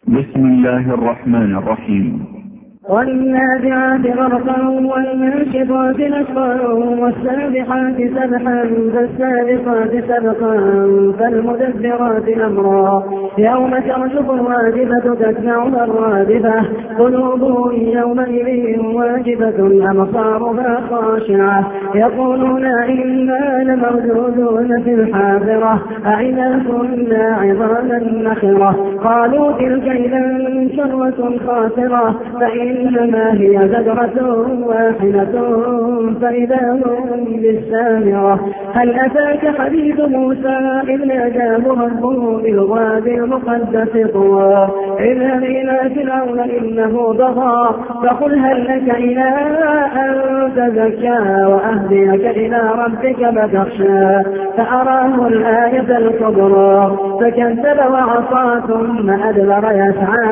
بسم الله الرحمن الرحيم. والنازعات غرقا والناشطات نشطا والسابحات سبحا فالسابقات سبقا فالمدبرات أمرا يوم ترجف الرادفة تتبعها الرادفة قلوب يومئذ واجفة أبصارها خاشعة يقولون إنا لمردودون في الحافرة أئذا كنا عظاما نخرة قالوا تلك إذا شرة خاسرة إنما هي زجرة واحدة فإذا هم بالسامرة هل أتاك حديث موسى إذ ناداه ربه بالوادي المقدس طوى اذهب إلى فرعون إنه طغى فقل هل لك إلى أن تزكى وأهديك إلى ربك فتخشى فأراه الآية الكبرى فكذب وعصى ثم أدبر يسعى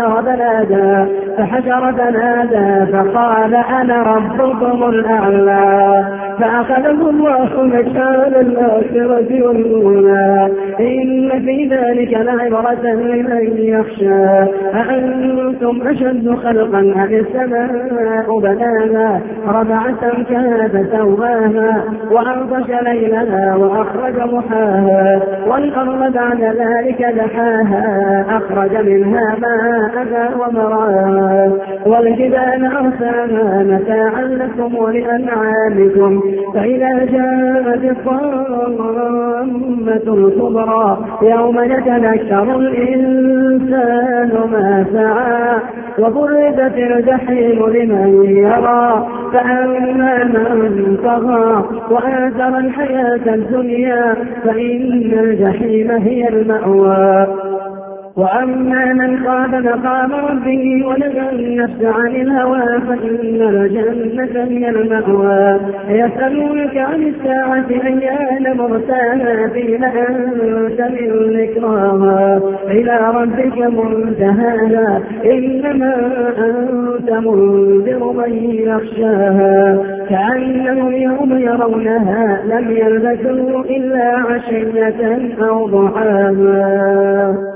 فحشر فنادى فقال أنا ربكم الأعلى فأخذه الله مكان الآخرة والأولى إن في ذلك لعبرة لمن يخشى أأنتم أشد خلقا أم السماء بناها رفع سمكها فسواها وأغطش ليلها وأخرج ضحاها والأرض بعد ذلك دحاها أخرج منها ماءها ومراها والجبال أرساها متاعا لكم ولأنعامكم فإذا جاءت الطامة الكبرى يوم يتذكر الإنسان ما سعى وبرزت الجحيم لمن يرى فأما من طغى وآثر الحياة الدنيا فإن الجحيم هي المأوى وأما من خاف مقام ربه ونهى النفس عن الهوى فإن الجنة هي المأوى يسألونك عن الساعة أيان مرساها فيما أنت من ذكراها إلى ربك منتهاها إنما أنت منذر من يخشاها كأنهم يوم يرونها لم يلبثوا إلا عشية أو ضحاها.